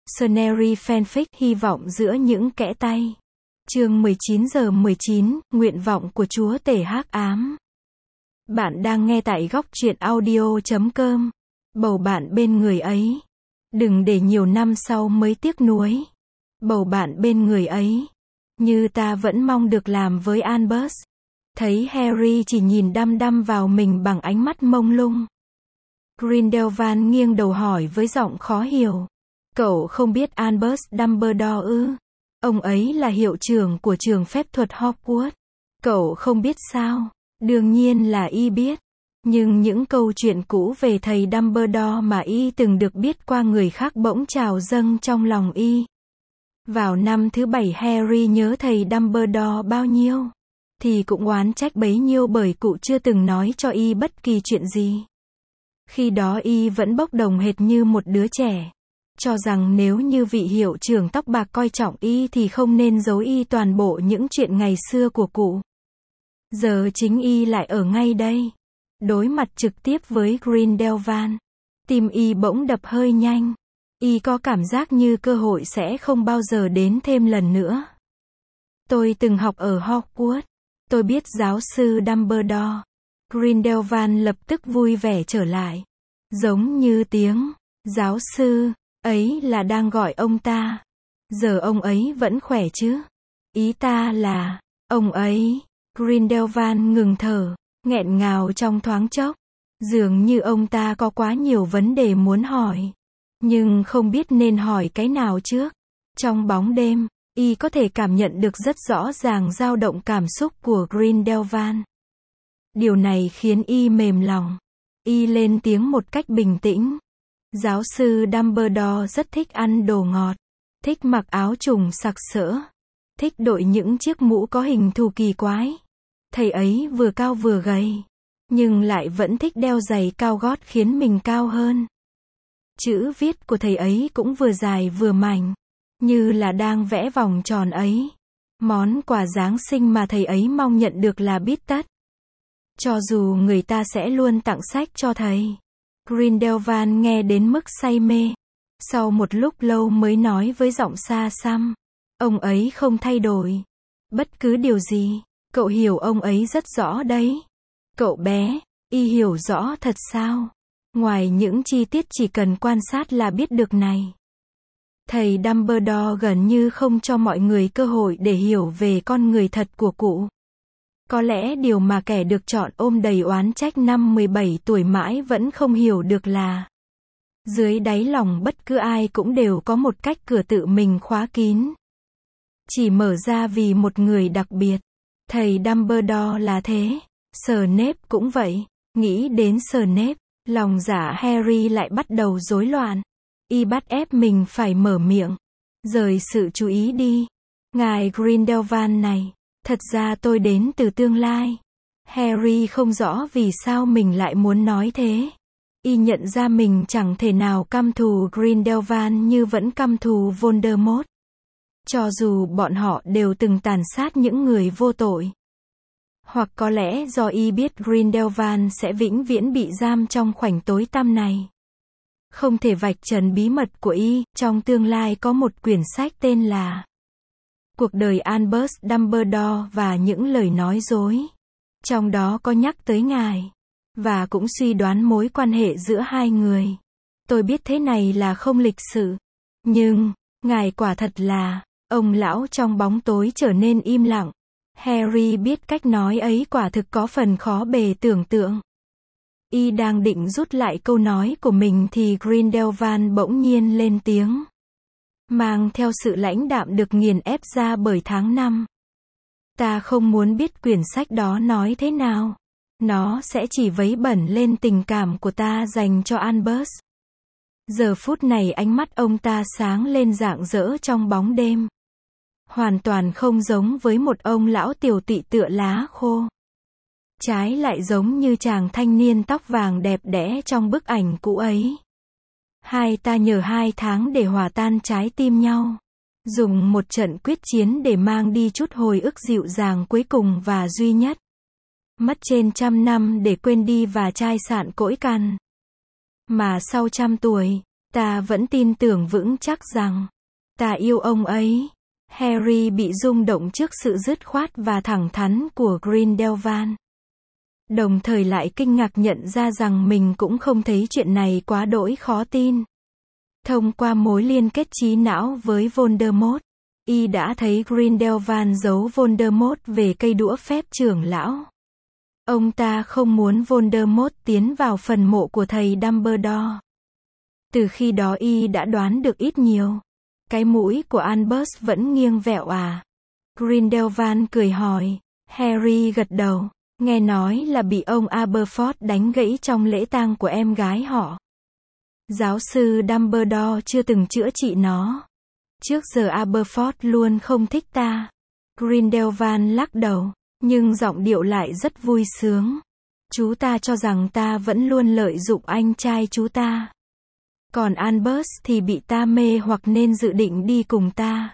Scenery fanfic hy vọng giữa những kẽ tay. Chương 19:19, nguyện vọng của chúa tể hắc ám. Bạn đang nghe tại góc truyện audio.com. Bầu bạn bên người ấy. Đừng để nhiều năm sau mới tiếc nuối. Bầu bạn bên người ấy. Như ta vẫn mong được làm với Albus. Thấy Harry chỉ nhìn đăm đăm vào mình bằng ánh mắt mông lung. Grindelwald nghiêng đầu hỏi với giọng khó hiểu. Cậu không biết Albus Dumbledore ư? Ông ấy là hiệu trưởng của trường phép thuật Hogwarts. Cậu không biết sao? Đương nhiên là y biết. Nhưng những câu chuyện cũ về thầy Dumbledore mà y từng được biết qua người khác bỗng trào dâng trong lòng y. Vào năm thứ 7 Harry nhớ thầy Dumbledore bao nhiêu, thì cũng oán trách bấy nhiêu bởi cụ chưa từng nói cho y bất kỳ chuyện gì. Khi đó y vẫn bốc đồng hệt như một đứa trẻ. Cho rằng nếu như vị hiệu trưởng tóc bạc coi trọng y thì không nên giấu y toàn bộ những chuyện ngày xưa của cụ. Giờ chính y lại ở ngay đây. Đối mặt trực tiếp với Grindelwald. Tim y bỗng đập hơi nhanh. Y có cảm giác như cơ hội sẽ không bao giờ đến thêm lần nữa. Tôi từng học ở Hogwarts. Tôi biết giáo sư Dumbledore. Grindelwald lập tức vui vẻ trở lại. Giống như tiếng giáo sư ấy là đang gọi ông ta. Giờ ông ấy vẫn khỏe chứ? Ý ta là ông ấy. Grindelwald ngừng thở, nghẹn ngào trong thoáng chốc. Dường như ông ta có quá nhiều vấn đề muốn hỏi, nhưng không biết nên hỏi cái nào trước. Trong bóng đêm, y có thể cảm nhận được rất rõ ràng dao động cảm xúc của Grindelwald. Điều này khiến y mềm lòng. Y lên tiếng một cách bình tĩnh. Giáo sư Dumbledore rất thích ăn đồ ngọt, thích mặc áo trùng sặc sỡ, thích đội những chiếc mũ có hình thù kỳ quái. Thầy ấy vừa cao vừa gầy, nhưng lại vẫn thích đeo giày cao gót khiến mình cao hơn. Chữ viết của thầy ấy cũng vừa dài vừa mảnh, như là đang vẽ vòng tròn ấy. Món quà Giáng sinh mà thầy ấy mong nhận được là bít tất. Cho dù người ta sẽ luôn tặng sách cho thầy. Grindelwald nghe đến mức say mê. Sau một lúc lâu mới nói với giọng xa xăm. Ông ấy không thay đổi. Bất cứ điều gì. Cậu hiểu ông ấy rất rõ đấy. Cậu bé, y hiểu rõ thật sao? Ngoài những chi tiết chỉ cần quan sát là biết được này. Thầy Dumbledore gần như không cho mọi người cơ hội để hiểu về con người thật của cụ. Có lẽ điều mà kẻ được chọn ôm đầy oán trách năm 17 tuổi mãi vẫn không hiểu được là dưới đáy lòng bất cứ ai cũng đều có một cách cửa tự mình khóa kín. Chỉ mở ra vì một người đặc biệt. Thầy Dumbledore là thế. Snape cũng vậy. Nghĩ đến Snape, lòng dạ Harry lại bắt đầu rối loạn. Y bắt ép mình phải mở miệng. Rời sự chú ý đi. Ngài Grindelwald này. Thật ra tôi đến từ tương lai. Harry không rõ vì sao mình lại muốn nói thế. Y nhận ra mình chẳng thể nào căm thù Grindelwald như vẫn căm thù Voldemort. Cho dù bọn họ đều từng tàn sát những người vô tội. Hoặc có lẽ do y biết Grindelwald sẽ vĩnh viễn bị giam trong khoảnh tối tăm này. Không thể vạch trần bí mật của y. Trong tương lai có một quyển sách tên là Cuộc đời Albus Dumbledore và những lời nói dối. Trong đó có nhắc tới ngài. Và cũng suy đoán mối quan hệ giữa hai người. Tôi biết thế này là không lịch sự. Nhưng, ngài quả thật là, ông lão trong bóng tối trở nên im lặng. Harry biết cách nói ấy quả thực có phần khó bề tưởng tượng. Y đang định rút lại câu nói của mình thì Grindelwald bỗng nhiên lên tiếng. Mang theo sự lãnh đạm được nghiền ép ra bởi tháng năm. Ta không muốn biết quyển sách đó nói thế nào. Nó sẽ chỉ vấy bẩn lên tình cảm của ta dành cho Albus. Giờ phút này ánh mắt ông ta sáng lên rạng rỡ trong bóng đêm. Hoàn toàn không giống với một ông lão tiểu tụy tựa lá khô. Trái lại giống như chàng thanh niên tóc vàng đẹp đẽ trong bức ảnh cũ ấy. Hai ta nhờ 2 tháng để hòa tan trái tim nhau. Dùng một trận quyết chiến để mang đi chút hồi ức dịu dàng cuối cùng và duy nhất. Mất trên 100 năm để quên đi và chai sạn cỗi cằn. Mà sau 100 tuổi, Ta vẫn tin tưởng vững chắc rằng ta yêu ông ấy. Harry bị rung động trước sự dứt khoát và thẳng thắn của Grindelwald. Đồng thời lại kinh ngạc nhận ra rằng mình cũng không thấy chuyện này quá đỗi khó tin. Thông qua mối liên kết trí não với Voldemort, y đã thấy Grindelwald giấu Voldemort về cây đũa phép trưởng lão. Ông ta không muốn Voldemort tiến vào phần mộ của thầy Dumbledore. Từ khi đó y đã đoán được ít nhiều. Cái mũi của Albus vẫn nghiêng vẹo à? Grindelwald cười hỏi. Harry gật đầu. Nghe nói là bị ông Aberforth đánh gãy trong lễ tang của em gái họ. Giáo sư Dumbledore chưa từng chữa trị nó. Trước giờ Aberforth luôn không thích ta. Grindelwald lắc đầu, nhưng giọng điệu lại rất vui sướng. Chú ta cho rằng ta vẫn luôn lợi dụng anh trai chú ta. Còn Albus thì bị ta mê hoặc nên dự định đi cùng ta.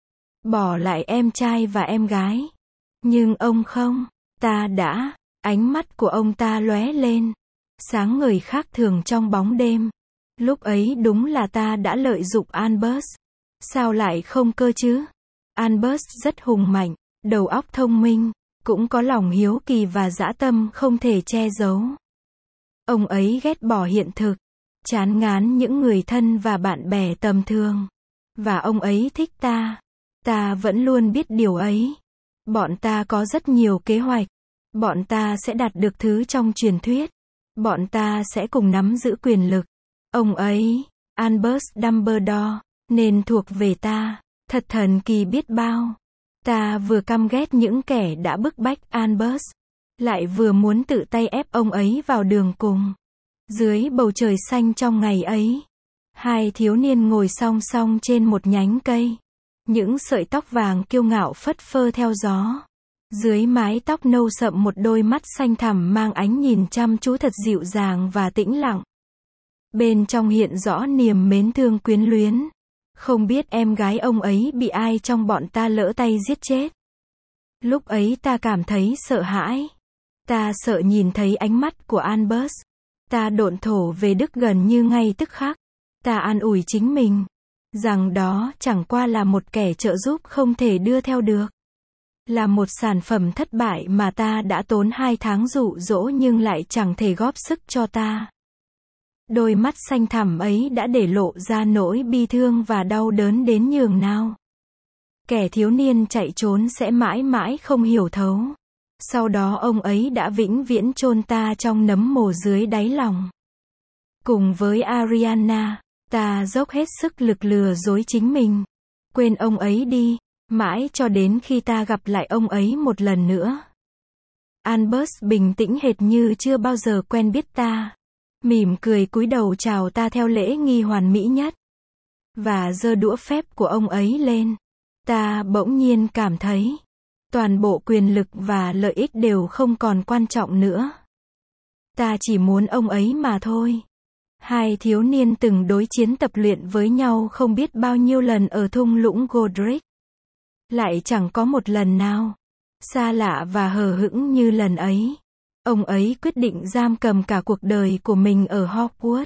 Bỏ lại em trai và em gái. Nhưng ông không, ta đã. Ánh mắt của ông ta lóe lên. Sáng ngời khác thường trong bóng đêm. Lúc ấy đúng là ta đã lợi dụng Albus. Sao lại không cơ chứ? Albus rất hùng mạnh, đầu óc thông minh, cũng có lòng hiếu kỳ và dã tâm không thể che giấu. Ông ấy ghét bỏ hiện thực, chán ngán những người thân và bạn bè tầm thường. Và ông ấy thích ta. Ta vẫn luôn biết điều ấy. Bọn ta có rất nhiều kế hoạch. Bọn ta sẽ đạt được thứ trong truyền thuyết. Bọn ta sẽ cùng nắm giữ quyền lực. Ông ấy, Albus Dumbledore, nên thuộc về ta. Thật thần kỳ biết bao. Ta vừa căm ghét những kẻ đã bức bách Albus, lại vừa muốn tự tay ép ông ấy vào đường cùng. Dưới bầu trời xanh trong ngày ấy, hai thiếu niên ngồi song song trên một nhánh cây. Những sợi tóc vàng kiêu ngạo phất phơ theo gió. Dưới mái tóc nâu sậm một đôi mắt xanh thẳm mang ánh nhìn chăm chú thật dịu dàng và tĩnh lặng. Bên trong hiện rõ niềm mến thương quyến luyến. Không biết em gái ông ấy bị ai trong bọn ta lỡ tay giết chết. Lúc ấy ta cảm thấy sợ hãi. Ta sợ nhìn thấy ánh mắt của Albus. Ta độn thổ về Đức gần như ngay tức khắc. Ta an ủi chính mình rằng đó chẳng qua là một kẻ trợ giúp không thể đưa theo được. Là một sản phẩm thất bại mà ta đã tốn 2 tháng dụ dỗ nhưng lại chẳng thể góp sức cho ta. Đôi mắt xanh thẳm ấy đã để lộ ra nỗi bi thương và đau đớn đến nhường nào. Kẻ thiếu niên chạy trốn sẽ mãi mãi không hiểu thấu. Sau đó ông ấy đã vĩnh viễn chôn ta trong nấm mồ dưới đáy lòng. Cùng với Ariana, ta dốc hết sức lực lừa dối chính mình. Quên ông ấy đi, mãi cho đến khi ta gặp lại ông ấy một lần nữa. Albus bình tĩnh hệt như chưa bao giờ quen biết ta. Mỉm cười cúi đầu chào ta theo lễ nghi hoàn mỹ nhất. Và giơ đũa phép của ông ấy lên. Ta bỗng nhiên cảm thấy toàn bộ quyền lực và lợi ích đều không còn quan trọng nữa. Ta chỉ muốn ông ấy mà thôi. Hai thiếu niên từng đối chiến tập luyện với nhau không biết bao nhiêu lần ở thung lũng Godric. Lại chẳng có một lần nào xa lạ và hờ hững như lần ấy. Ông ấy quyết định giam cầm cả cuộc đời của mình ở Hogwarts.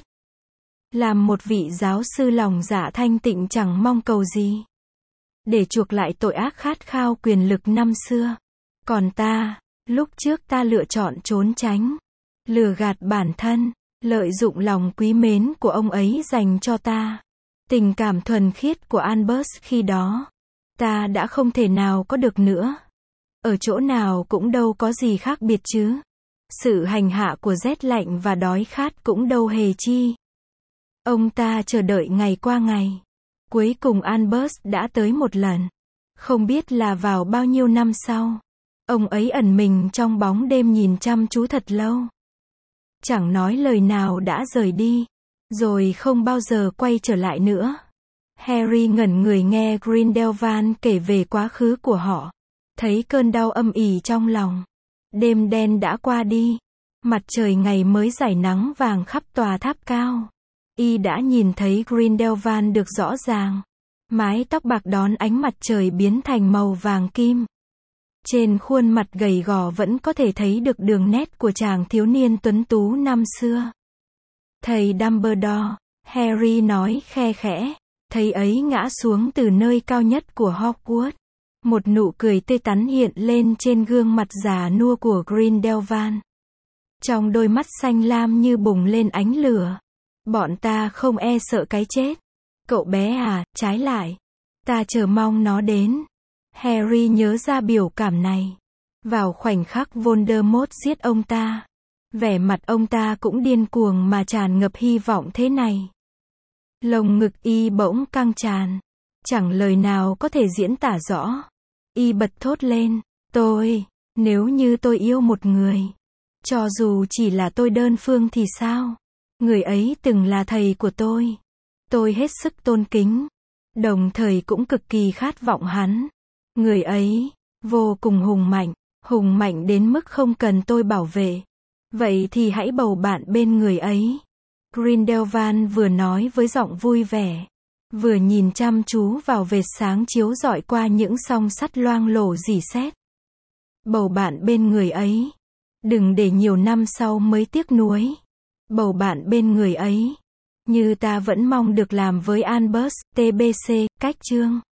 Làm một vị giáo sư lòng dạ thanh tịnh chẳng mong cầu gì. Để chuộc lại tội ác khát khao quyền lực năm xưa. Còn ta, lúc trước ta lựa chọn trốn tránh, lừa gạt bản thân, lợi dụng lòng quý mến của ông ấy dành cho ta. Tình cảm thuần khiết của Albus khi đó, ta đã không thể nào có được nữa. Ở chỗ nào cũng đâu có gì khác biệt chứ. Sự hành hạ của rét lạnh và đói khát cũng đâu hề chi. Ông ta chờ đợi ngày qua ngày. Cuối cùng Albus đã tới một lần. Không biết là vào bao nhiêu năm sau. Ông ấy ẩn mình trong bóng đêm nhìn chăm chú thật lâu. Chẳng nói lời nào đã rời đi. Rồi không bao giờ quay trở lại nữa. Harry ngẩn người nghe Grindelwald kể về quá khứ của họ. Thấy cơn đau âm ỉ trong lòng. Đêm đen đã qua đi. Mặt trời ngày mới rải nắng vàng khắp tòa tháp cao. Y đã nhìn thấy Grindelwald được rõ ràng. Mái tóc bạc đón ánh mặt trời biến thành màu vàng kim. Trên khuôn mặt gầy gò vẫn có thể thấy được đường nét của chàng thiếu niên tuấn tú năm xưa. Thầy Dumbledore, Harry nói khe khẽ. Thầy ấy ngã xuống từ nơi cao nhất của Hogwarts. Một nụ cười tươi tắn hiện lên trên gương mặt già nua của Grindelwald. Trong đôi mắt xanh lam như bùng lên ánh lửa. Bọn ta không e sợ cái chết. Cậu bé à, trái lại. Ta chờ mong nó đến. Harry nhớ ra biểu cảm này. Vào khoảnh khắc Voldemort giết ông ta. Vẻ mặt ông ta cũng điên cuồng mà tràn ngập hy vọng thế này. Lồng ngực y bỗng căng tràn. Chẳng lời nào có thể diễn tả rõ. Y bật thốt lên. Nếu như tôi yêu một người. Cho dù chỉ là tôi đơn phương thì sao? Người ấy từng là thầy của tôi. Tôi hết sức tôn kính. Đồng thời cũng cực kỳ khát vọng hắn. Người ấy, vô cùng hùng mạnh đến mức không cần tôi bảo vệ. Vậy thì hãy bầu bạn bên người ấy. Grindelwald vừa nói với giọng vui vẻ. Vừa nhìn chăm chú vào vệt sáng chiếu rọi qua những song sắt loang lổ rỉ sét. Bầu bạn bên người ấy. Đừng để nhiều năm sau mới tiếc nuối. Bầu bạn bên người ấy. Như ta vẫn mong được làm với Albus, TBC, cách chương.